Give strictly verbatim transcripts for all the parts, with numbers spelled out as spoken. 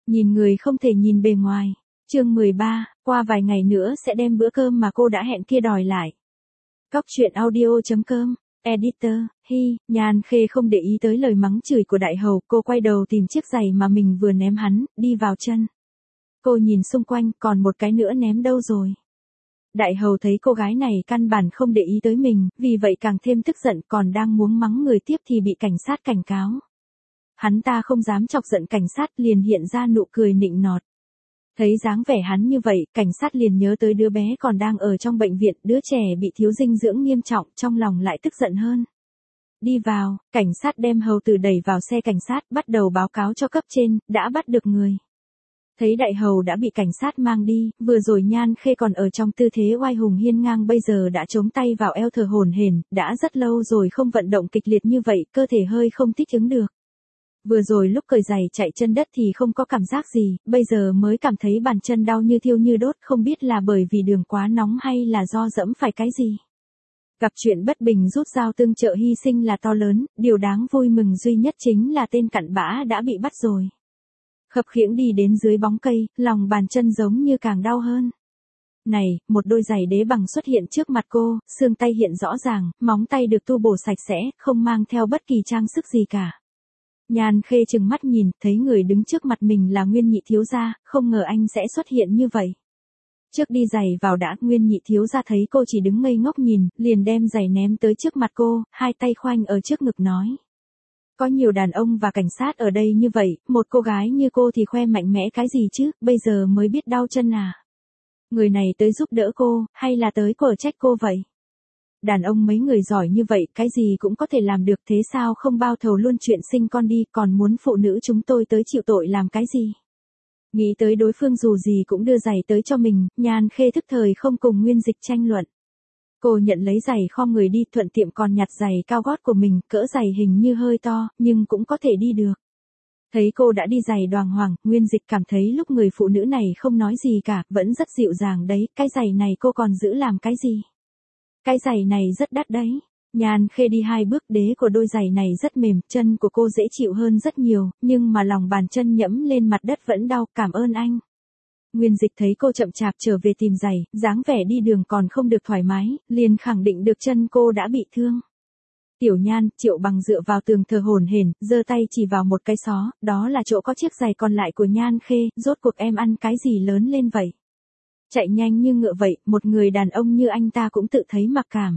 Nhìn người không thể nhìn bề ngoài. Chương mười ba, qua vài ngày nữa sẽ đem bữa cơm mà cô đã hẹn kia đòi lại. Cóc truyện audio chấm com, editor, hi, Nhan Khê không để ý tới lời mắng chửi của đại hầu, cô quay đầu tìm chiếc giày mà mình vừa ném hắn, đi vào chân. Cô nhìn xung quanh, còn một cái nữa ném đâu rồi? Đại hầu thấy cô gái này căn bản không để ý tới mình, vì vậy càng thêm tức giận, còn đang muốn mắng người tiếp thì bị cảnh sát cảnh cáo. Hắn ta không dám chọc giận cảnh sát, liền hiện ra nụ cười nịnh nọt. Thấy dáng vẻ hắn như vậy, cảnh sát liền nhớ tới đứa bé còn đang ở trong bệnh viện, đứa trẻ bị thiếu dinh dưỡng nghiêm trọng, trong lòng lại tức giận hơn. Đi vào, cảnh sát đem hầu tử đẩy vào xe cảnh sát, bắt đầu báo cáo cho cấp trên, đã bắt được người. Thấy đại hầu đã bị cảnh sát mang đi, vừa rồi Nhan Khê còn ở trong tư thế oai hùng hiên ngang, bây giờ đã chống tay vào eo thở hổn hển, đã rất lâu rồi không vận động kịch liệt như vậy, cơ thể hơi không thích ứng được. Vừa rồi lúc cởi giày chạy chân đất thì không có cảm giác gì, bây giờ mới cảm thấy bàn chân đau như thiêu như đốt, không biết là bởi vì đường quá nóng hay là do dẫm phải cái gì. Gặp chuyện bất bình rút dao tương trợ hy sinh là to lớn, điều đáng vui mừng duy nhất chính là tên cặn bã đã bị bắt rồi. Khập khiễng đi đến dưới bóng cây, lòng bàn chân giống như càng đau hơn. Này, một đôi giày đế bằng xuất hiện trước mặt cô, xương tay hiện rõ ràng, móng tay được tu bổ sạch sẽ, không mang theo bất kỳ trang sức gì cả. Nhan Khê trừng mắt nhìn, thấy người đứng trước mặt mình là Nguyên Nhị thiếu gia, không ngờ anh sẽ xuất hiện như vậy. Trước đi giày vào đã, Nguyên Nhị thiếu gia thấy cô chỉ đứng ngây ngốc nhìn, liền đem giày ném tới trước mặt cô, hai tay khoanh ở trước ngực nói. Có nhiều đàn ông và cảnh sát ở đây như vậy, một cô gái như cô thì khoe mạnh mẽ cái gì chứ, bây giờ mới biết đau chân à. Người này tới giúp đỡ cô, hay là tới quở trách cô vậy? Đàn ông mấy người giỏi như vậy, cái gì cũng có thể làm được, thế sao không bao thầu luôn chuyện sinh con đi, còn muốn phụ nữ chúng tôi tới chịu tội làm cái gì? Nghĩ tới đối phương dù gì cũng đưa giày tới cho mình, Nhan Khê thức thời không cùng Nguyên Dịch tranh luận. Cô nhận lấy giày khom người đi, thuận tiệm còn nhặt giày cao gót của mình, cỡ giày hình như hơi to, nhưng cũng có thể đi được. Thấy cô đã đi giày đoàng hoàng, Nguyên Dịch cảm thấy lúc người phụ nữ này không nói gì cả, vẫn rất dịu dàng đấy, cái giày này cô còn giữ làm cái gì? Cái giày này rất đắt đấy. Nhan Khê đi hai bước, đế của đôi giày này rất mềm, chân của cô dễ chịu hơn rất nhiều, nhưng mà lòng bàn chân nhẫm lên mặt đất vẫn đau, cảm ơn anh. Nguyên Dịch thấy cô chậm chạp trở về tìm giày, dáng vẻ đi đường còn không được thoải mái, liền khẳng định được chân cô đã bị thương. Tiểu Nhan, Triệu Bằng dựa vào tường thờ hổn hển, giơ tay chỉ vào một cái xó, đó là chỗ có chiếc giày còn lại của Nhan Khê, rốt cuộc em ăn cái gì lớn lên vậy? Chạy nhanh như ngựa vậy, một người đàn ông như anh ta cũng tự thấy mặc cảm.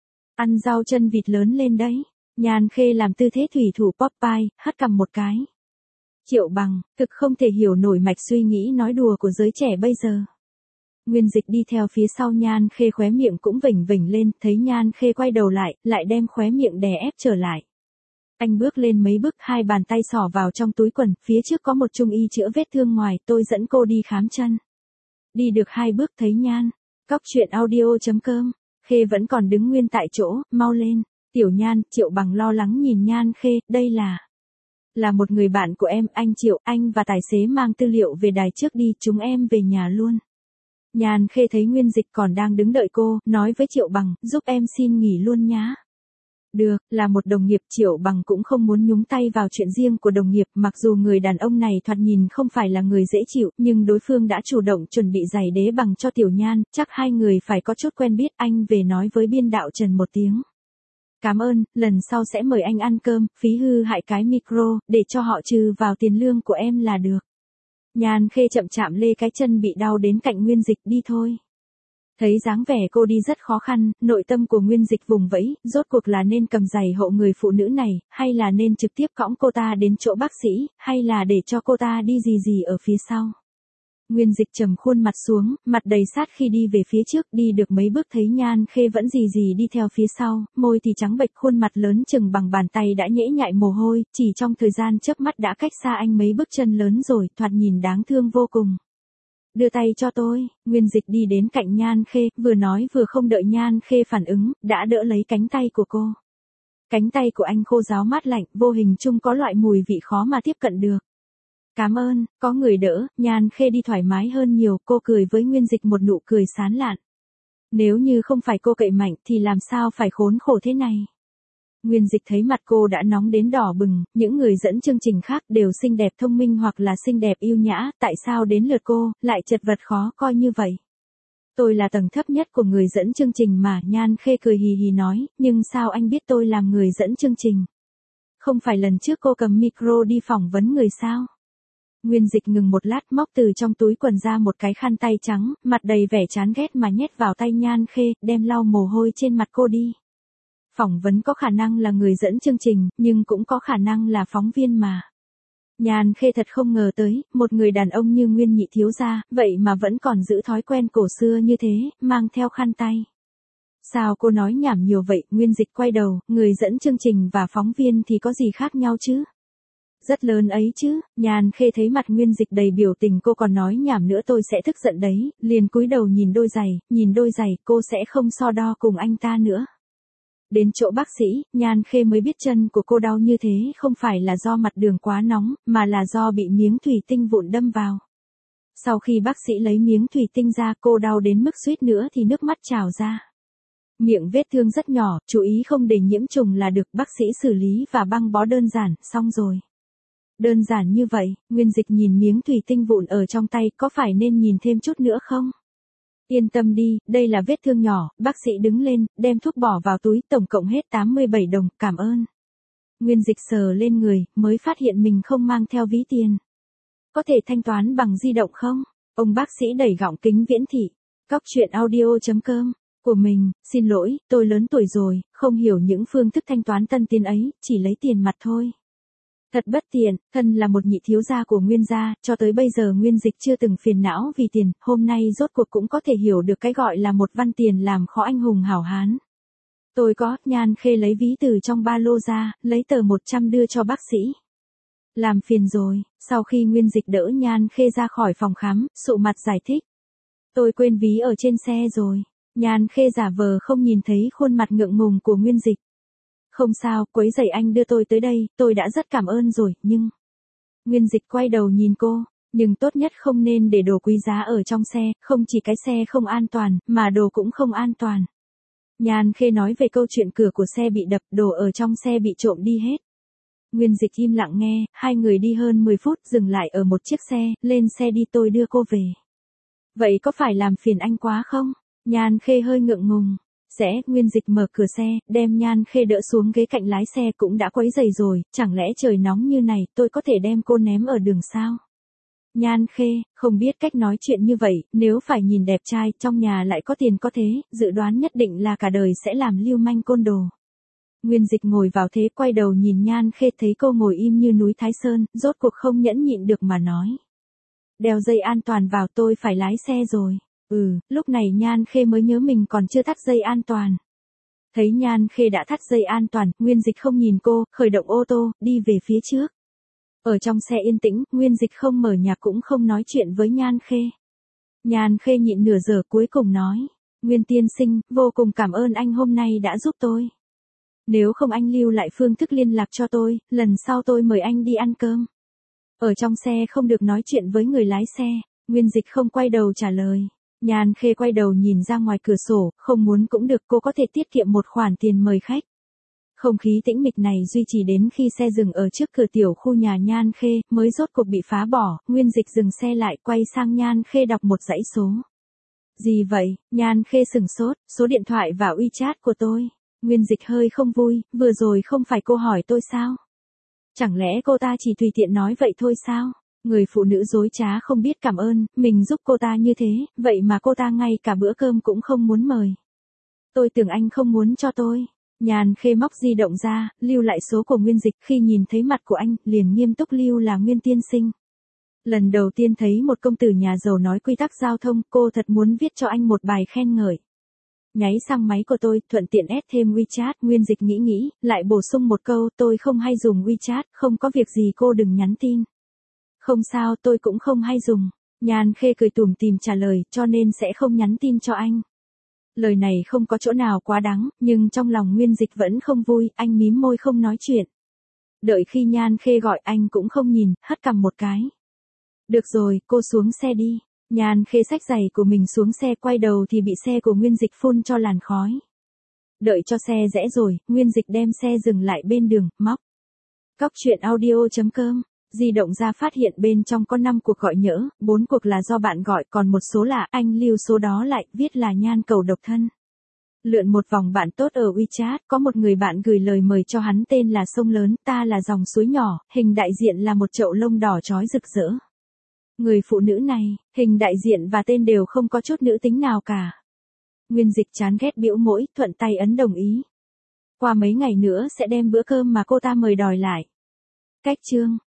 Ăn rau chân vịt lớn lên đấy. Nhan Khê làm tư thế thủy thủ Popeye, hất cằm một cái. Triệu Bằng, thực không thể hiểu nổi mạch suy nghĩ nói đùa của giới trẻ bây giờ. Nguyên Dịch đi theo phía sau Nhan Khê, khóe miệng cũng vểnh vểnh lên, thấy Nhan Khê quay đầu lại, lại đem khóe miệng đè ép trở lại. Anh bước lên mấy bước, hai bàn tay xỏ vào trong túi quần, phía trước có một trung y chữa vết thương ngoài, tôi dẫn cô đi khám chân. Đi được hai bước thấy Nhan. Cóc truyện audio chấm com, Khê vẫn còn đứng nguyên tại chỗ, mau lên. Tiểu Nhan, Triệu Bằng lo lắng nhìn Nhan Khê, đây là... Là một người bạn của em, anh Triệu, anh và tài xế mang tư liệu về đài trước đi, chúng em về nhà luôn. Nhan Khê thấy Nguyên Dịch còn đang đứng đợi cô, nói với Triệu Bằng, giúp em xin nghỉ luôn nhá. Được, là một đồng nghiệp, Triệu Bằng cũng không muốn nhúng tay vào chuyện riêng của đồng nghiệp, mặc dù người đàn ông này thoạt nhìn không phải là người dễ chịu, nhưng đối phương đã chủ động chuẩn bị giày đế bằng cho Tiểu Nhan, chắc hai người phải có chút quen biết, anh về nói với biên đạo Trần một tiếng. Cảm ơn, lần sau sẽ mời anh ăn cơm, phí hư hại cái micro, để cho họ trừ vào tiền lương của em là được. Nhan Khê chậm chạm lê cái chân bị đau đến cạnh Nguyên Dịch, đi thôi. Thấy dáng vẻ cô đi rất khó khăn, nội tâm của Nguyên Dịch vùng vẫy, rốt cuộc là nên cầm giày hộ người phụ nữ này, hay là nên trực tiếp cõng cô ta đến chỗ bác sĩ, hay là để cho cô ta đi gì gì ở phía sau. Nguyên Dịch trầm khuôn mặt xuống, mặt đầy sát khi đi về phía trước, đi được mấy bước thấy Nhan Khê vẫn gì gì đi theo phía sau, môi thì trắng bệch, khuôn mặt lớn chừng bằng bàn tay đã nhễ nhại mồ hôi, chỉ trong thời gian chớp mắt đã cách xa anh mấy bước chân lớn rồi, thoạt nhìn đáng thương vô cùng. Đưa tay cho tôi, Nguyên Dịch đi đến cạnh Nhan Khê, vừa nói vừa không đợi Nhan Khê phản ứng, đã đỡ lấy cánh tay của cô. Cánh tay của anh khô ráo mát lạnh, vô hình chung có loại mùi vị khó mà tiếp cận được. Cảm ơn, có người đỡ, Nhan Khê đi thoải mái hơn nhiều, cô cười với Nguyên Dịch một nụ cười sán lạn. Nếu như không phải cô cậy mạnh thì làm sao phải khốn khổ thế này. Nguyên Dịch thấy mặt cô đã nóng đến đỏ bừng, những người dẫn chương trình khác đều xinh đẹp thông minh hoặc là xinh đẹp yêu nhã, tại sao đến lượt cô, lại chật vật khó coi như vậy? Tôi là tầng thấp nhất của người dẫn chương trình mà, Nhan Khê cười hì hì nói, nhưng sao anh biết tôi làm người dẫn chương trình? Không phải lần trước cô cầm micro đi phỏng vấn người sao? Nguyên Dịch ngừng một lát móc từ trong túi quần ra một cái khăn tay trắng, mặt đầy vẻ chán ghét mà nhét vào tay Nhan Khê, đem lau mồ hôi trên mặt cô đi. Phỏng vấn có khả năng là người dẫn chương trình, nhưng cũng có khả năng là phóng viên mà. Nhan Khê thật không ngờ tới, một người đàn ông như Nguyên nhị thiếu gia, vậy mà vẫn còn giữ thói quen cổ xưa như thế, mang theo khăn tay. Sao cô nói nhảm nhiều vậy? Nguyên Dịch quay đầu, người dẫn chương trình và phóng viên thì có gì khác nhau chứ? Rất lớn ấy chứ. Nhan Khê thấy mặt Nguyên Dịch đầy biểu tình, cô còn nói nhảm nữa tôi sẽ tức giận đấy, liền cúi đầu nhìn đôi giày, nhìn đôi giày, cô sẽ không so đo cùng anh ta nữa. Đến chỗ bác sĩ, Nhan Khê mới biết chân của cô đau như thế không phải là do mặt đường quá nóng, mà là do bị miếng thủy tinh vụn đâm vào. Sau khi bác sĩ lấy miếng thủy tinh ra, cô đau đến mức suýt nữa thì nước mắt trào ra. Miệng vết thương rất nhỏ, chú ý không để nhiễm trùng là được, bác sĩ xử lý và băng bó đơn giản, xong rồi. Đơn giản như vậy, Nguyên Dịch nhìn miếng thủy tinh vụn ở trong tay, có phải nên nhìn thêm chút nữa không? Yên tâm đi, đây là vết thương nhỏ, bác sĩ đứng lên, đem thuốc bỏ vào túi, tổng cộng hết tám mươi bảy đồng, cảm ơn. Nguyên Dịch sờ lên người, mới phát hiện mình không mang theo ví tiền. Có thể thanh toán bằng di động không? Ông bác sĩ đẩy gọng kính viễn thị. Cóc truyện audio chấm com của mình, xin lỗi, tôi lớn tuổi rồi, không hiểu những phương thức thanh toán tân tiến ấy, chỉ lấy tiền mặt thôi. Thật bất tiện, thân là một nhị thiếu gia của Nguyên gia, cho tới bây giờ Nguyên Dịch chưa từng phiền não vì tiền, hôm nay rốt cuộc cũng có thể hiểu được cái gọi là một văn tiền làm khó anh hùng hảo hán. Tôi có. Nhan Khê lấy ví từ trong ba lô ra, lấy tờ một trăm đưa cho bác sĩ. Làm phiền rồi. Sau khi Nguyên Dịch đỡ Nhan Khê ra khỏi phòng khám, sụ mặt giải thích. Tôi quên ví ở trên xe rồi. Nhan Khê giả vờ không nhìn thấy khuôn mặt ngượng ngùng của Nguyên Dịch. Không sao, quấy rầy anh đưa tôi tới đây, tôi đã rất cảm ơn rồi, nhưng... Nguyên Dịch quay đầu nhìn cô, nhưng tốt nhất không nên để đồ quý giá ở trong xe, không chỉ cái xe không an toàn, mà đồ cũng không an toàn. Nhan Khê nói về câu chuyện cửa của xe bị đập, đồ ở trong xe bị trộm đi hết. Nguyên Dịch im lặng nghe, hai người đi hơn mười phút, dừng lại ở một chiếc xe, lên xe đi tôi đưa cô về. Vậy có phải làm phiền anh quá không? Nhan Khê hơi ngượng ngùng. Sẽ. Nguyên Dịch mở cửa xe, đem Nhan Khê đỡ xuống ghế cạnh lái xe, cũng đã quấy rầy rồi, chẳng lẽ trời nóng như này, tôi có thể đem cô ném ở đường sao? Nhan Khê, không biết cách nói chuyện như vậy, nếu phải nhìn đẹp trai, trong nhà lại có tiền có thế, dự đoán nhất định là cả đời sẽ làm lưu manh côn đồ. Nguyên Dịch ngồi vào thế, quay đầu nhìn Nhan Khê, thấy cô ngồi im như núi Thái Sơn, rốt cuộc không nhẫn nhịn được mà nói. Đeo dây an toàn vào, tôi phải lái xe rồi. Ừ, lúc này Nhan Khê mới nhớ mình còn chưa thắt dây an toàn. Thấy Nhan Khê đã thắt dây an toàn, Nguyên Dịch không nhìn cô, khởi động ô tô, đi về phía trước. Ở trong xe yên tĩnh, Nguyên Dịch không mở nhạc cũng không nói chuyện với Nhan Khê. Nhan Khê nhịn nửa giờ cuối cùng nói. Nguyên tiên sinh, vô cùng cảm ơn anh hôm nay đã giúp tôi. Nếu không anh lưu lại phương thức liên lạc cho tôi, lần sau tôi mời anh đi ăn cơm. Ở trong xe không được nói chuyện với người lái xe, Nguyên Dịch không quay đầu trả lời. Nhan Khê quay đầu nhìn ra ngoài cửa sổ, không muốn cũng được, cô có thể tiết kiệm một khoản tiền mời khách. Không khí tĩnh mịch này duy trì đến khi xe dừng ở trước cửa tiểu khu nhà Nhan Khê, mới rốt cuộc bị phá bỏ. Nguyên Dịch dừng xe lại, quay sang Nhan Khê đọc một dãy số. Gì vậy? Nhan Khê sửng sốt, số điện thoại và WeChat của tôi. Nguyên Dịch hơi không vui, vừa rồi không phải cô hỏi tôi sao? Chẳng lẽ cô ta chỉ tùy tiện nói vậy thôi sao? Người phụ nữ dối trá không biết cảm ơn, mình giúp cô ta như thế, vậy mà cô ta ngay cả bữa cơm cũng không muốn mời. Tôi tưởng anh không muốn cho tôi. Nhan Khê móc di động ra, lưu lại số của Nguyên Dịch, khi nhìn thấy mặt của anh, liền nghiêm túc lưu là Nguyên tiên sinh. Lần đầu tiên thấy một công tử nhà giàu nói quy tắc giao thông, cô thật muốn viết cho anh một bài khen ngợi. Nháy sang máy của tôi, thuận tiện add thêm WeChat, Nguyên Dịch nghĩ nghĩ, lại bổ sung một câu, tôi không hay dùng WeChat, không có việc gì cô đừng nhắn tin. Không sao, tôi cũng không hay dùng. Nhan Khê cười tủm tỉm trả lời, cho nên sẽ không nhắn tin cho anh. Lời này không có chỗ nào quá đáng, nhưng trong lòng Nguyên Dịch vẫn không vui, anh mím môi không nói chuyện. Đợi khi Nhan Khê gọi anh cũng không nhìn, hất cằm một cái. Được rồi, cô xuống xe đi. Nhan Khê xách giày của mình xuống xe, quay đầu thì bị xe của Nguyên Dịch phun cho làn khói. Đợi cho xe rẽ rồi, Nguyên Dịch đem xe dừng lại bên đường, móc. Cóc truyện audio.com, di động ra phát hiện bên trong có năm cuộc gọi nhỡ, bốn cuộc là do bạn gọi, còn một số là anh lưu số đó lại, viết là Nhan cầu độc thân. Lượn một vòng bạn tốt ở WeChat, có một người bạn gửi lời mời cho hắn tên là sông lớn, ta là dòng suối nhỏ, hình đại diện là một chậu lông đỏ chói rực rỡ. Người phụ nữ này, hình đại diện và tên đều không có chút nữ tính nào cả. Nguyên Dịch chán ghét bĩu môi, thuận tay ấn đồng ý. Qua mấy ngày nữa sẽ đem bữa cơm mà cô ta mời đòi lại. Cách chương